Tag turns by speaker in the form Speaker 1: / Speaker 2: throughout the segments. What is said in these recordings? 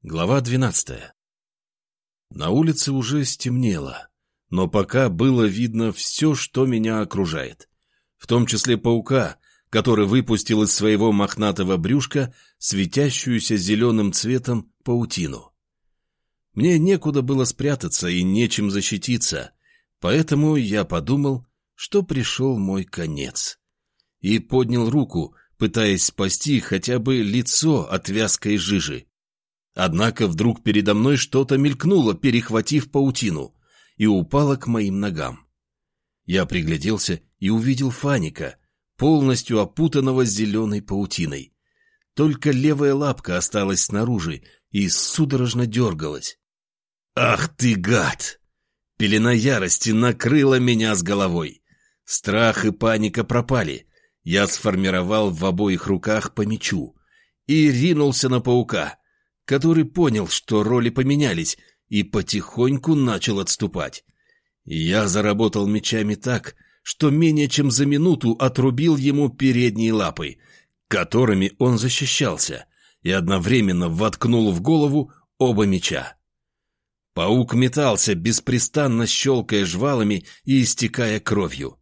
Speaker 1: Глава 12. На улице уже стемнело, но пока было видно все, что меня окружает, в том числе паука, который выпустил из своего мохнатого брюшка светящуюся зеленым цветом паутину. Мне некуда было спрятаться и нечем защититься, поэтому я подумал, что пришел мой конец, и поднял руку, пытаясь спасти хотя бы лицо от вязкой жижи. Однако вдруг передо мной что-то мелькнуло, перехватив паутину, и упало к моим ногам. Я пригляделся и увидел Фаника, полностью опутанного зеленой паутиной. Только левая лапка осталась снаружи и судорожно дергалась. «Ах ты, гад!» Пелена ярости накрыла меня с головой. Страх и паника пропали. Я сформировал в обоих руках по мечу и ринулся на паука, который понял, что роли поменялись, и потихоньку начал отступать. Я заработал мечами так, что менее чем за минуту отрубил ему передние лапы, которыми он защищался, и одновременно воткнул в голову оба меча. Паук метался, беспрестанно щелкая жвалами и истекая кровью.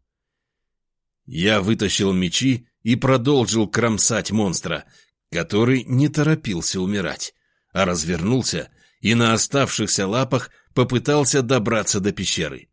Speaker 1: Я вытащил мечи и продолжил кромсать монстра, который не торопился умирать, а развернулся и на оставшихся лапах попытался добраться до пещеры.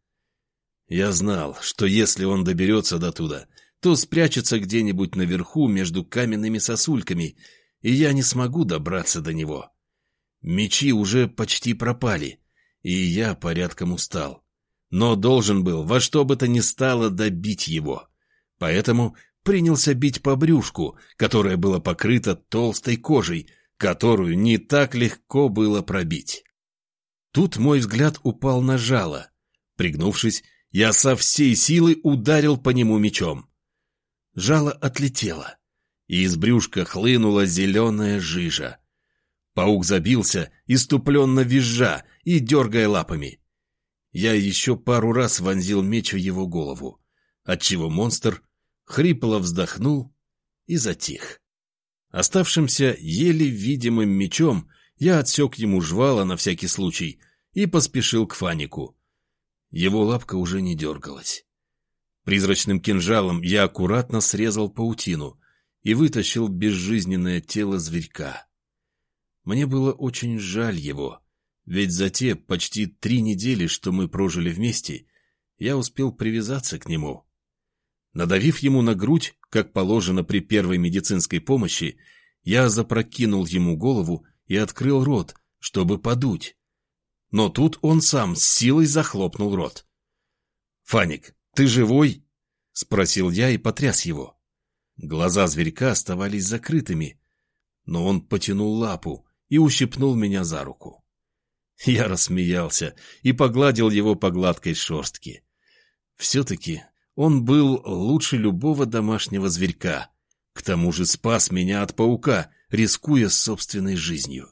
Speaker 1: Я знал, что если он доберется до туда, то спрячется где-нибудь наверху между каменными сосульками, и я не смогу добраться до него. Мечи уже почти пропали, и я порядком устал, но должен был во что бы то ни стало добить его, поэтому принялся бить по брюшку, которое было покрыто толстой кожей, которую не так легко было пробить. Тут мой взгляд упал на жало. Пригнувшись, я со всей силы ударил по нему мечом. Жало отлетело, и из брюшка хлынула зеленая жижа. Паук забился, иступленно визжа и дергая лапами. Я еще пару раз вонзил меч в его голову, отчего монстр хрипло вздохнул и затих. Оставшимся еле видимым мечом я отсек ему жвала на всякий случай и поспешил к Фанику. Его лапка уже не дергалась. Призрачным кинжалом я аккуратно срезал паутину и вытащил безжизненное тело зверька. Мне было очень жаль его, ведь за те почти 3 недели, что мы прожили вместе, я успел привязаться к нему. Надавив ему на грудь, как положено при первой медицинской помощи, я запрокинул ему голову и открыл рот, чтобы подуть. Но тут он сам с силой захлопнул рот. «Фаник, ты живой?» — спросил я и потряс его. Глаза зверька оставались закрытыми, но он потянул лапу и ущипнул меня за руку. Я рассмеялся и погладил его по гладкой шерстке. Все-таки он был лучше любого домашнего зверька, к тому же спас меня от паука, рискуя собственной жизнью.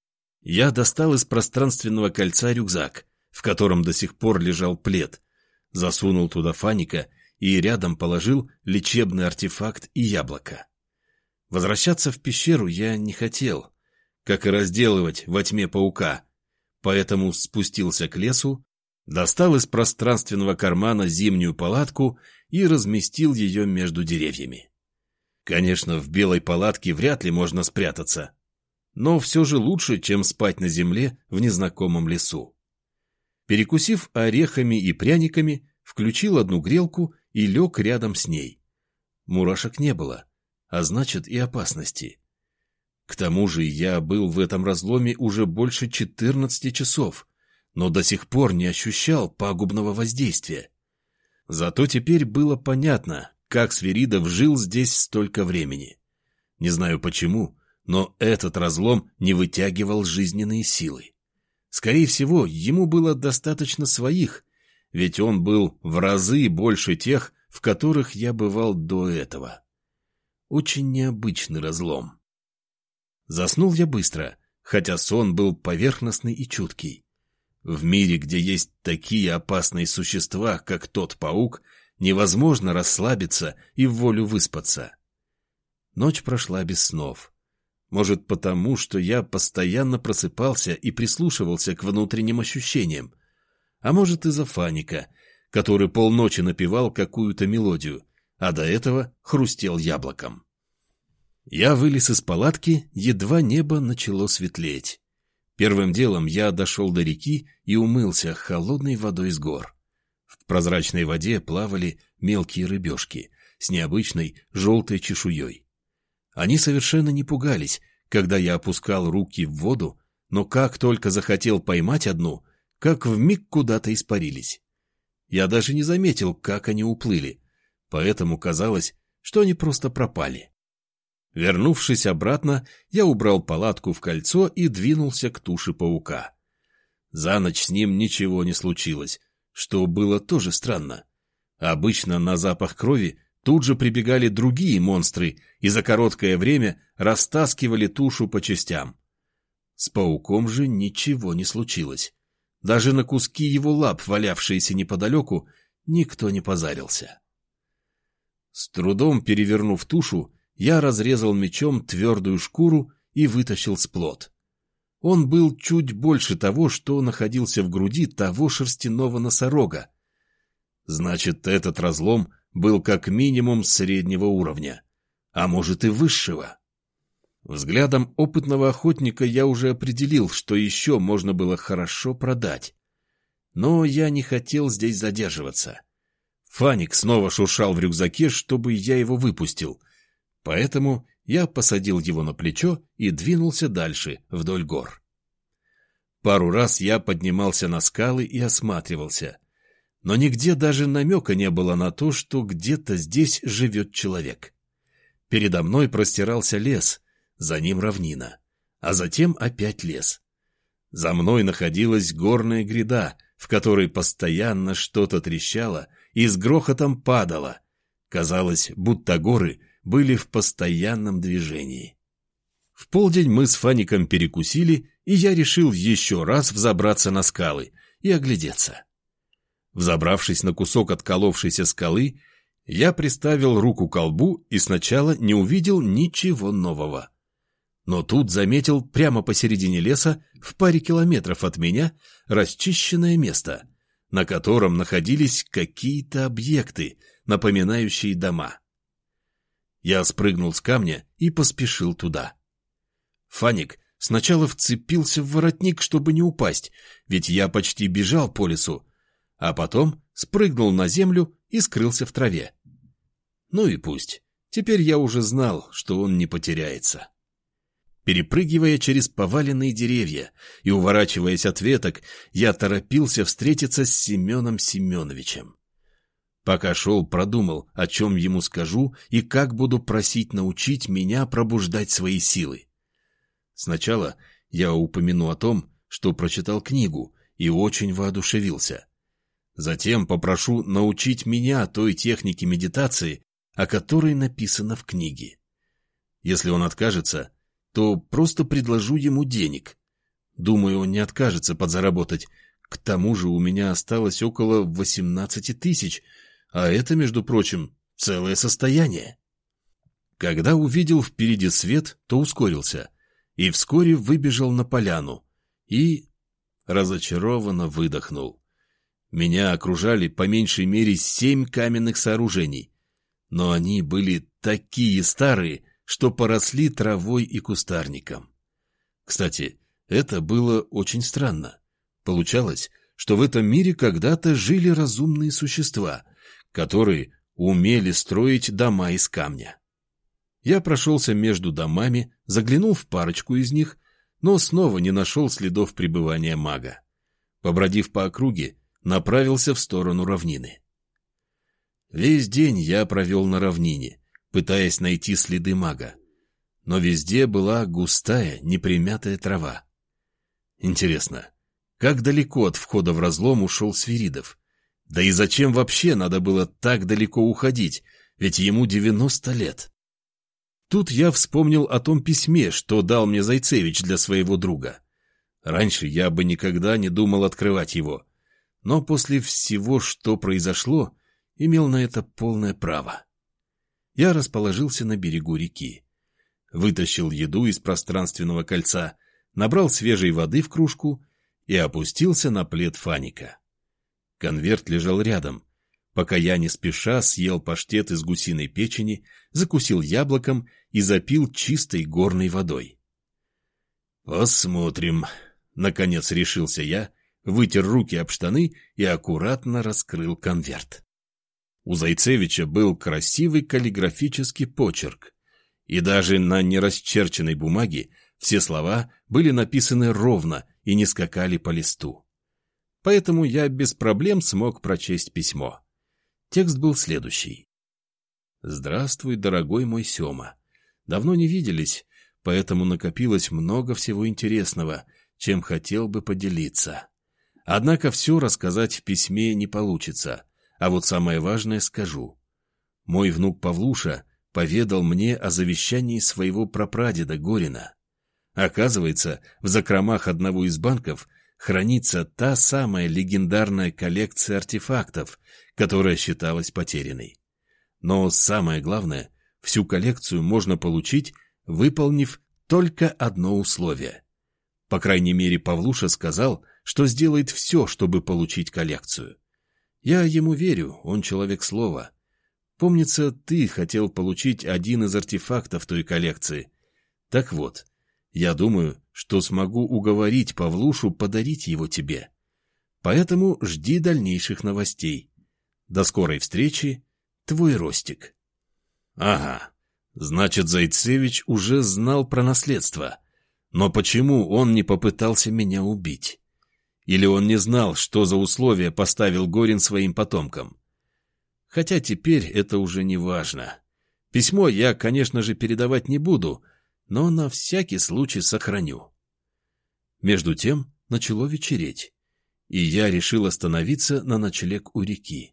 Speaker 1: Я достал из пространственного кольца рюкзак, в котором до сих пор лежал плед, засунул туда Фаника и рядом положил лечебный артефакт и яблоко. Возвращаться в пещеру я не хотел, как и разделывать во тьме паука, поэтому спустился к лесу, достал из пространственного кармана зимнюю палатку и разместил ее между деревьями. Конечно, в белой палатке вряд ли можно спрятаться, но все же лучше, чем спать на земле в незнакомом лесу. Перекусив орехами и пряниками, включил одну грелку и лег рядом с ней. Мурашек не было, а значит и опасности. К тому же я был в этом разломе уже больше 14 часов, но до сих пор не ощущал пагубного воздействия. Зато теперь было понятно, как Свиридов жил здесь столько времени. Не знаю почему, но этот разлом не вытягивал жизненные силы. Скорее всего, ему было достаточно своих, ведь он был в разы больше тех, в которых я бывал до этого. Очень необычный разлом. Заснул я быстро, хотя сон был поверхностный и чуткий. В мире, где есть такие опасные существа, как тот паук, невозможно расслабиться и в волю выспаться. Ночь прошла без снов. Может, потому, что я постоянно просыпался и прислушивался к внутренним ощущениям. А может, из-за Фаника, который полночи напевал какую-то мелодию, а до этого хрустел яблоком. Я вылез из палатки, едва небо начало светлеть. Первым делом я дошел до реки и умылся холодной водой с гор. В прозрачной воде плавали мелкие рыбешки с необычной желтой чешуей. Они совершенно не пугались, когда я опускал руки в воду, но как только захотел поймать одну, как вмиг куда-то испарились. Я даже не заметил, как они уплыли, поэтому казалось, что они просто пропали. Вернувшись обратно, я убрал палатку в кольцо и двинулся к туше паука. За ночь с ним ничего не случилось, что было тоже странно. Обычно на запах крови тут же прибегали другие монстры и за короткое время растаскивали тушу по частям. С пауком же ничего не случилось. Даже на куски его лап, валявшиеся неподалеку, никто не позарился. С трудом перевернув тушу, я разрезал мечом твердую шкуру и вытащил сплот. Он был чуть больше того, что находился в груди того шерстяного носорога. Значит, этот разлом был как минимум среднего уровня, а может и высшего. Взглядом опытного охотника я уже определил, что еще можно было хорошо продать. Но я не хотел здесь задерживаться. Фаник снова шуршал в рюкзаке, чтобы я его выпустил, поэтому я посадил его на плечо и двинулся дальше, вдоль гор. Пару раз я поднимался на скалы и осматривался, но нигде даже намека не было на то, что где-то здесь живет человек. Передо мной простирался лес, за ним равнина, а затем опять лес. За мной находилась горная гряда, в которой постоянно что-то трещало и с грохотом падало. Казалось, будто горы были в постоянном движении. В полдень мы с Фаником перекусили, и я решил еще раз взобраться на скалы и оглядеться. Взобравшись на кусок отколовшейся скалы, я приставил руку к колбу и сначала не увидел ничего нового. Но тут заметил прямо посередине леса, в паре километров от меня, расчищенное место, на котором находились какие-то объекты, напоминающие дома. Я спрыгнул с камня и поспешил туда. Фаник сначала вцепился в воротник, чтобы не упасть, ведь я почти бежал по лесу, а потом спрыгнул на землю и скрылся в траве. Ну и пусть. Теперь я уже знал, что он не потеряется. Перепрыгивая через поваленные деревья и уворачиваясь от веток, я торопился встретиться с Семеном Семеновичем. Пока шел, продумал, о чем ему скажу и как буду просить научить меня пробуждать свои силы. Сначала я упомяну о том, что прочитал книгу и очень воодушевился. Затем попрошу научить меня той технике медитации, о которой написано в книге. Если он откажется, то просто предложу ему денег. Думаю, он не откажется подзаработать. К тому же у меня осталось около 18 тысяч, а это, между прочим, целое состояние. Когда увидел впереди свет, то ускорился и вскоре выбежал на поляну и разочарованно выдохнул. Меня окружали по меньшей мере 7 каменных сооружений, но они были такие старые, что поросли травой и кустарником. Кстати, это было очень странно. Получалось, что в этом мире когда-то жили разумные существа, которые умели строить дома из камня. Я прошелся между домами, заглянул в парочку из них, но снова не нашел следов пребывания мага. Побродив по округе, направился в сторону равнины. Весь день я провел на равнине, пытаясь найти следы мага, но везде была густая, непримятая трава. Интересно, как далеко от входа в разлом ушел Свиридов? Да и зачем вообще надо было так далеко уходить, ведь ему 90 лет? Тут я вспомнил о том письме, что дал мне Зайцевич для своего друга. Раньше я бы никогда не думал открывать его, но после всего, что произошло, имел на это полное право. Я расположился на берегу реки. вытащил еду из пространственного кольца, набрал свежей воды в кружку и опустился на плед Фаника. Конверт лежал рядом, пока я не спеша съел паштет из гусиной печени, закусил яблоком и запил чистой горной водой. «Посмотрим», — наконец решился я, вытер руки об штаны и аккуратно раскрыл конверт. У Зайцевича был красивый каллиграфический почерк, и даже на нерасчерченной бумаге все слова были написаны ровно и не скакали по листу. Поэтому я без проблем смог прочесть письмо. Текст был следующий. «Здравствуй, дорогой мой Сема. Давно не виделись, поэтому накопилось много всего интересного, чем хотел бы поделиться. Однако все рассказать в письме не получится, а вот самое важное скажу. Мой внук Павлуша поведал мне о завещании своего прапрадеда Горина. Оказывается, в закромах одного из банков хранится та самая легендарная коллекция артефактов, которая считалась потерянной. Но самое главное, всю коллекцию можно получить, выполнив только одно условие. По крайней мере, Павлуша сказал, что сделает все, чтобы получить коллекцию. Я ему верю, он человек слова. Помнится, ты хотел получить один из артефактов той коллекции. Так вот, я думаю, что смогу уговорить Павлушу подарить его тебе. Поэтому жди дальнейших новостей. До скорой встречи, твой Ростик». Ага, значит, Зайцевич уже знал про наследство. Но почему он не попытался меня убить? Или он не знал, что за условия поставил Горин своим потомкам? Хотя теперь это уже не важно. Письмо я, конечно же, передавать не буду, но на всякий случай сохраню. Между тем начало вечереть, и я решил остановиться на ночлег у реки.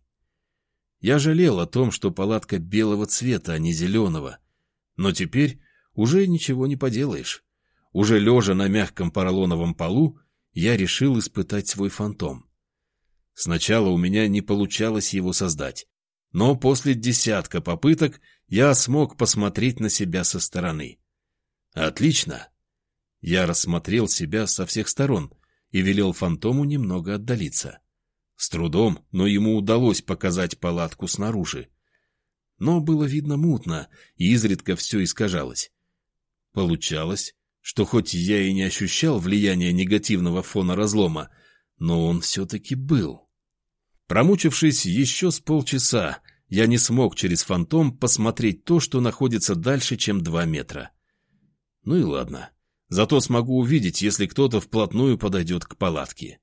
Speaker 1: Я жалел о том, что палатка белого цвета, а не зеленого, но теперь уже ничего не поделаешь. Уже лежа на мягком поролоновом полу, я решил испытать свой фантом. Сначала у меня не получалось его создать, но после десятка попыток я смог посмотреть на себя со стороны. Отлично! Я рассмотрел себя со всех сторон и велел фантому немного отдалиться. С трудом, но ему удалось показать палатку снаружи. Но было видно мутно, и изредка все искажалось. Получалось, что хоть я и не ощущал влияния негативного фона разлома, но он все-таки был. Промучившись еще с полчаса, я не смог через фантом посмотреть то, что находится дальше, чем 2 метра. Ну и ладно, зато смогу увидеть, если кто-то вплотную подойдет к палатке.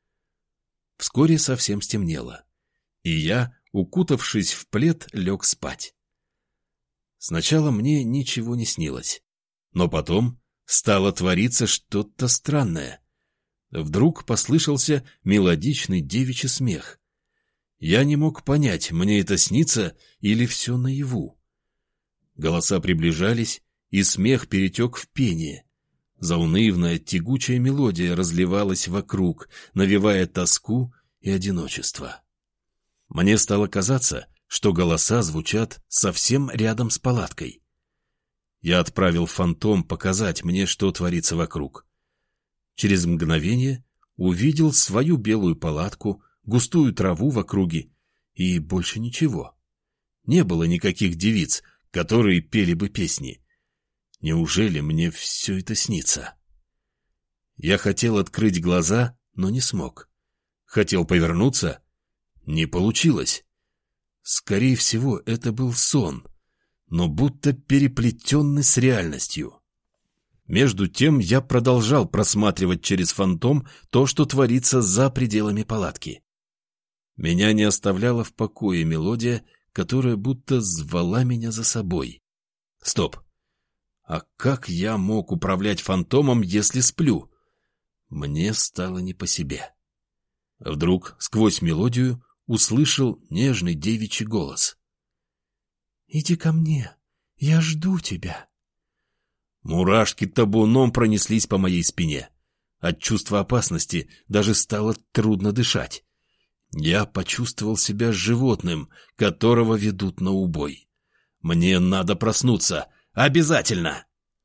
Speaker 1: Вскоре совсем стемнело, и я, укутавшись в плед, лег спать. Сначала мне ничего не снилось, но потом стало твориться что-то странное. Вдруг послышался мелодичный девичий смех. Я не мог понять, мне это снится или все наяву. Голоса приближались, и смех перетек в пение. Заунывная, тягучая мелодия разливалась вокруг, навевая тоску и одиночество. Мне стало казаться, что голоса звучат совсем рядом с палаткой. Я отправил фантом показать мне, что творится вокруг. Через мгновение увидел свою белую палатку, густую траву в округе и больше ничего. Не было никаких девиц, которые пели бы песни. Неужели мне все это снится? Я хотел открыть глаза, но не смог. Хотел повернуться — не получилось. Скорее всего, это был сон, но будто переплетенный с реальностью. Между тем я продолжал просматривать через фантом то, что творится за пределами палатки. Меня не оставляла в покое мелодия, которая будто звала меня за собой. Стоп! А как я мог управлять фантомом, если сплю? Мне стало не по себе. Вдруг, сквозь мелодию, услышал нежный девичий голос. «Иди ко мне, я жду тебя». Мурашки табуном пронеслись по моей спине. От чувства опасности даже стало трудно дышать. Я почувствовал себя животным, которого ведут на убой. Мне надо проснуться. Обязательно!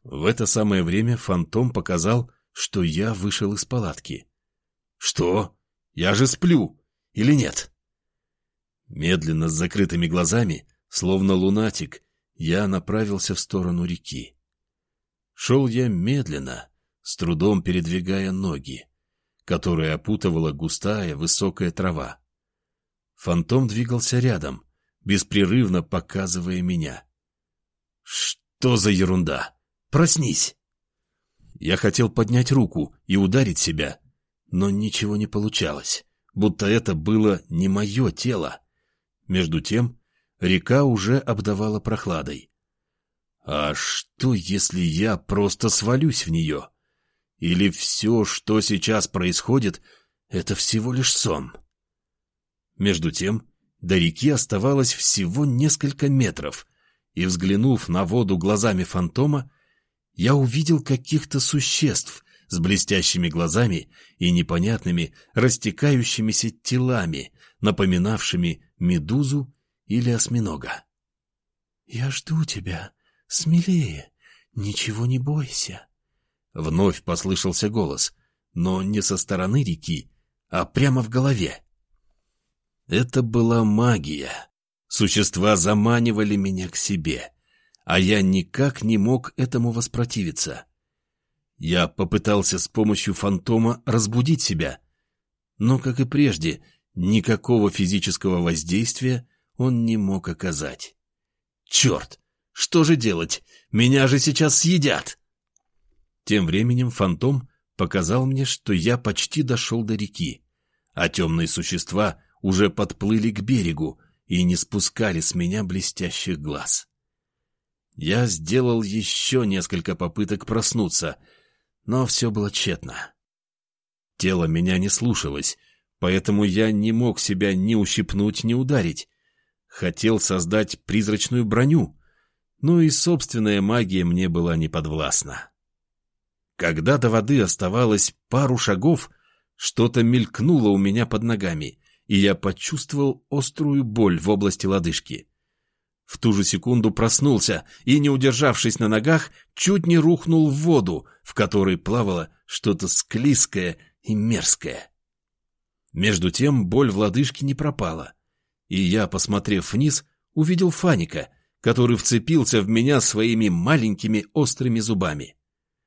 Speaker 1: В это самое время фантом показал, что я вышел из палатки. Что? Я же сплю. Или нет? Медленно, с закрытыми глазами, словно лунатик, я направился в сторону реки. Шел я медленно, с трудом передвигая ноги, которые опутывала густая высокая трава. Фантом двигался рядом, беспрерывно показывая меня. Что за ерунда? Проснись! Я хотел поднять руку и ударить себя, но ничего не получалось, будто это было не мое тело. Между тем река уже обдавала прохладой. А что, если я просто свалюсь в нее? Или все, что сейчас происходит, это всего лишь сон? Между тем до реки оставалось всего несколько метров, и, взглянув на воду глазами фантома, я увидел каких-то существ с блестящими глазами и непонятными растекающимися телами, напоминавшими медузу или осьминога. «Я жду тебя. Смелее. Ничего не бойся». Вновь послышался голос, но не со стороны реки, а прямо в голове. Это была магия. Существа заманивали меня к себе, а я никак не мог этому воспротивиться. Я попытался с помощью фантома разбудить себя, но, как и прежде, никакого физического воздействия он не мог оказать. Черт! Что же делать? Меня же сейчас съедят! Тем временем фантом показал мне, что я почти дошел до реки, а темные существа уже подплыли к берегу и не спускали с меня блестящих глаз. Я сделал еще несколько попыток проснуться, но все было тщетно. Тело меня не слушалось, поэтому я не мог себя ни ущипнуть, ни ударить. Хотел создать призрачную броню, но и собственная магия мне была неподвластна. Когда до воды оставалось пару шагов, что-то мелькнуло у меня под ногами, и я почувствовал острую боль в области лодыжки. В ту же секунду проснулся и, не удержавшись на ногах, чуть не рухнул в воду, в которой плавало что-то склизкое и мерзкое. Между тем боль в лодыжке не пропала, и я, посмотрев вниз, увидел Фаника, который вцепился в меня своими маленькими острыми зубами.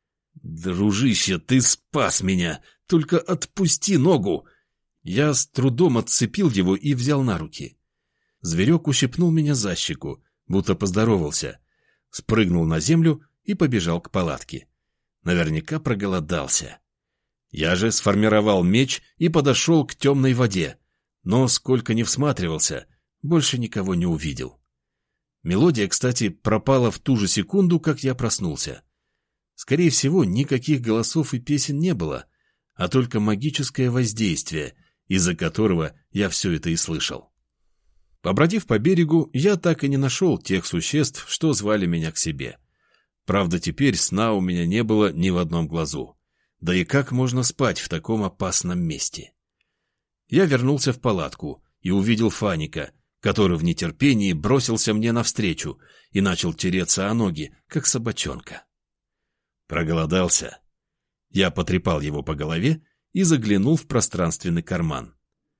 Speaker 1: «Дружище, ты спас меня! Только отпусти ногу!» Я с трудом отцепил его и взял на руки. Зверек ущипнул меня за щеку, будто поздоровался, спрыгнул на землю и побежал к палатке. Наверняка проголодался. Я же сформировал меч и подошел к темной воде, но сколько ни всматривался, больше никого не увидел. Мелодия, кстати, пропала в ту же секунду, как я проснулся. Скорее всего, никаких голосов и песен не было, а только магическое воздействие, из-за которого я все это и слышал. Побродив по берегу, я так и не нашел тех существ, что звали меня к себе. Правда, теперь сна у меня не было ни в одном глазу. Да и как можно спать в таком опасном месте? Я вернулся в палатку и увидел Фаника, который в нетерпении бросился мне навстречу и начал тереться о ноги, как собачонка. Проголодался. Я потрепал его по голове и заглянул в пространственный карман.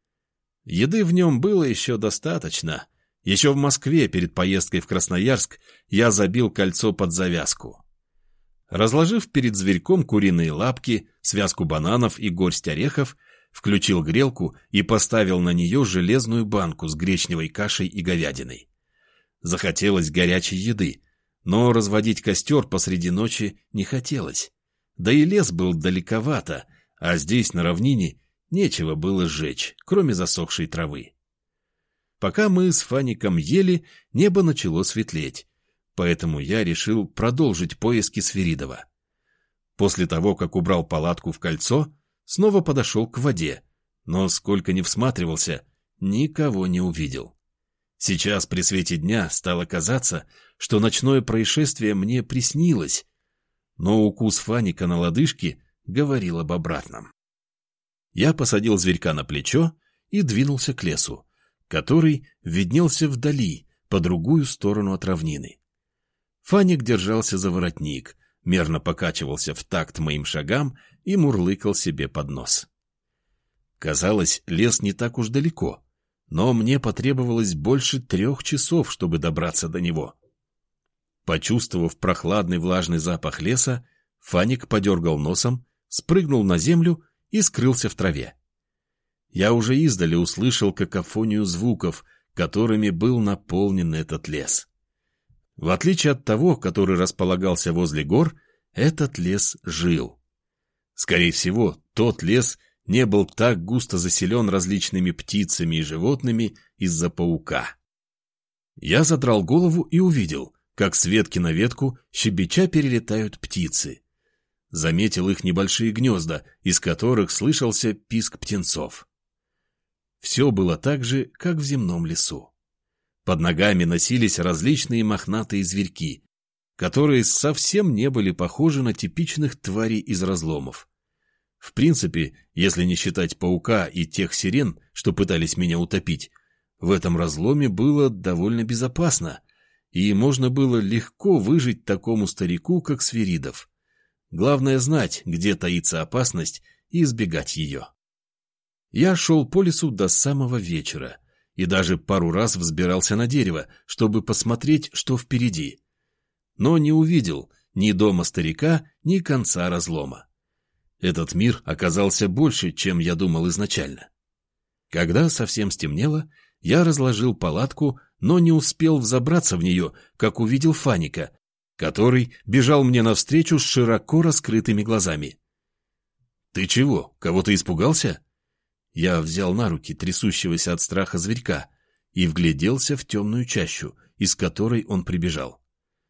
Speaker 1: Еды в нем было еще достаточно. Еще в Москве перед поездкой в Красноярск я забил кольцо под завязку. Разложив перед зверьком куриные лапки, связку бананов и горсть орехов, включил грелку и поставил на нее железную банку с гречневой кашей и говядиной. Захотелось горячей еды, но разводить костер посреди ночи не хотелось. Да и лес был далековато, а здесь, на равнине, нечего было сжечь, кроме засохшей травы. Пока мы с Фаником ели, небо начало светлеть, поэтому я решил продолжить поиски Свиридова. После того, как убрал палатку в кольцо, снова подошел к воде, но сколько ни всматривался, никого не увидел. Сейчас при свете дня стало казаться, что ночное происшествие мне приснилось, но укус Фаника на лодыжке говорил об обратном. Я посадил зверька на плечо и двинулся к лесу, который виднелся вдали, по другую сторону от равнины. Фаник держался за воротник, мерно покачивался в такт моим шагам и мурлыкал себе под нос. Казалось, лес не так уж далеко, но мне потребовалось больше 3 часов, чтобы добраться до него. Почувствовав прохладный влажный запах леса, Фаник подергал носом, спрыгнул на землю и скрылся в траве. Я уже издали услышал какофонию звуков, которыми был наполнен этот лес. В отличие от того, который располагался возле гор, этот лес жил. Скорее всего, тот лес не был так густо заселен различными птицами и животными из-за паука. Я задрал голову и увидел, как с ветки на ветку щебеча перелетают птицы. Заметил их небольшие гнезда, из которых слышался писк птенцов. Все было так же, как в земном лесу. Под ногами носились различные мохнатые зверьки, которые совсем не были похожи на типичных тварей из разломов. В принципе, если не считать паука и тех сирен, что пытались меня утопить, в этом разломе было довольно безопасно, и можно было легко выжить такому старику, как Свиридов. Главное знать, где таится опасность, и избегать ее. Я шел по лесу до самого вечера и даже пару раз взбирался на дерево, чтобы посмотреть, что впереди. Но не увидел ни дома старика, ни конца разлома. Этот мир оказался больше, чем я думал изначально. Когда совсем стемнело, я разложил палатку, но не успел взобраться в нее, как увидел Фаника, который бежал мне навстречу с широко раскрытыми глазами. «Ты чего, кого-то испугался?» Я взял на руки трясущегося от страха зверька и вгляделся в темную чащу, из которой он прибежал.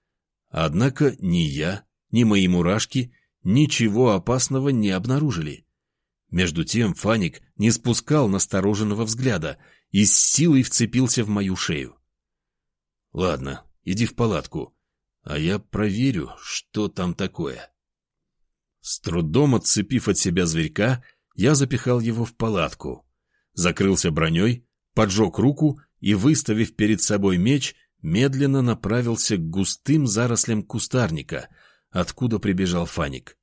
Speaker 1: Однако ни я, ни мои мурашки ничего опасного не обнаружили. Между тем Фаник не спускал настороженного взгляда и с силой вцепился в мою шею. «Ладно, иди в палатку, а я проверю, что там такое». С трудом отцепив от себя зверька, я запихал его в палатку, закрылся броней, поджег руку и, выставив перед собой меч, медленно направился к густым зарослям кустарника, откуда прибежал Фаник.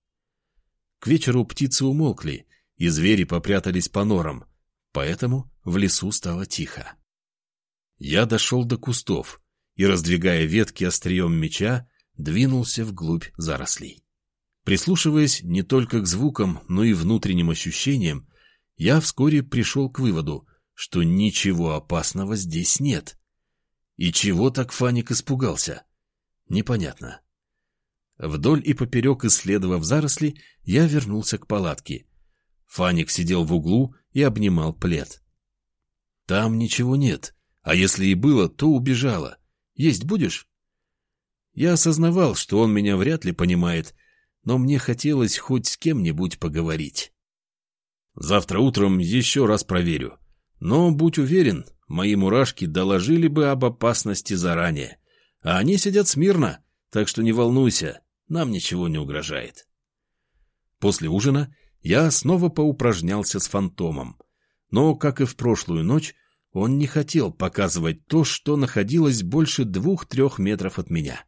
Speaker 1: К вечеру птицы умолкли, и звери попрятались по норам, поэтому в лесу стало тихо. Я дошел до кустов и, раздвигая ветки острием меча, двинулся вглубь зарослей. Прислушиваясь не только к звукам, но и внутренним ощущениям, я вскоре пришел к выводу, что ничего опасного здесь нет. И чего так Фаник испугался? Непонятно. Вдоль и поперек исследовав заросли, я вернулся к палатке. Фаник сидел в углу и обнимал плед. «Там ничего нет, а если и было, то убежало. Есть будешь?» Я осознавал, что он меня вряд ли понимает, но мне хотелось хоть с кем-нибудь поговорить. «Завтра утром еще раз проверю. Но, будь уверен, мои мурашки доложили бы об опасности заранее. А они сидят смирно, так что не волнуйся, нам ничего не угрожает». После ужина я снова поупражнялся с фантомом. Но, как и в прошлую ночь, он не хотел показывать то, что находилось больше 2-3 метров от меня.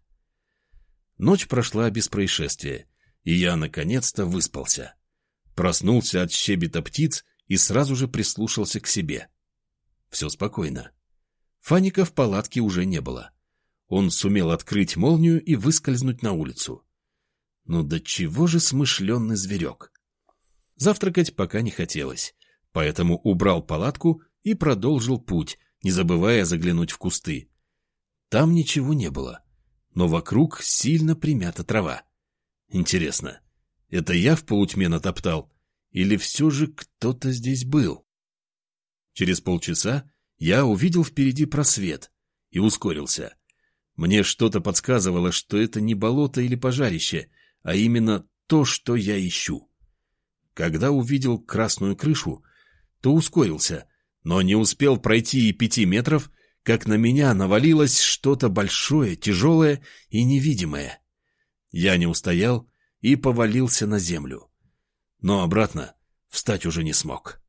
Speaker 1: Ночь прошла без происшествия, и я наконец-то выспался. Проснулся от щебета птиц и сразу же прислушался к себе. Все спокойно. Фаника в палатке уже не было. Он сумел открыть молнию и выскользнуть на улицу. Ну до чего же смышленый зверек? Завтракать пока не хотелось, поэтому убрал палатку и продолжил путь, не забывая заглянуть в кусты. Там ничего не было, но вокруг сильно примята трава. Интересно, это я в полутьме натоптал, или все же кто-то здесь был? Через полчаса я увидел впереди просвет и ускорился. Мне что-то подсказывало, что это не болото или пожарище, а именно то, что я ищу. Когда увидел красную крышу, то ускорился, но не успел пройти и 5 метров, как на меня навалилось что-то большое, тяжелое и невидимое. Я не устоял и повалился на землю. Но обратно встать уже не смог.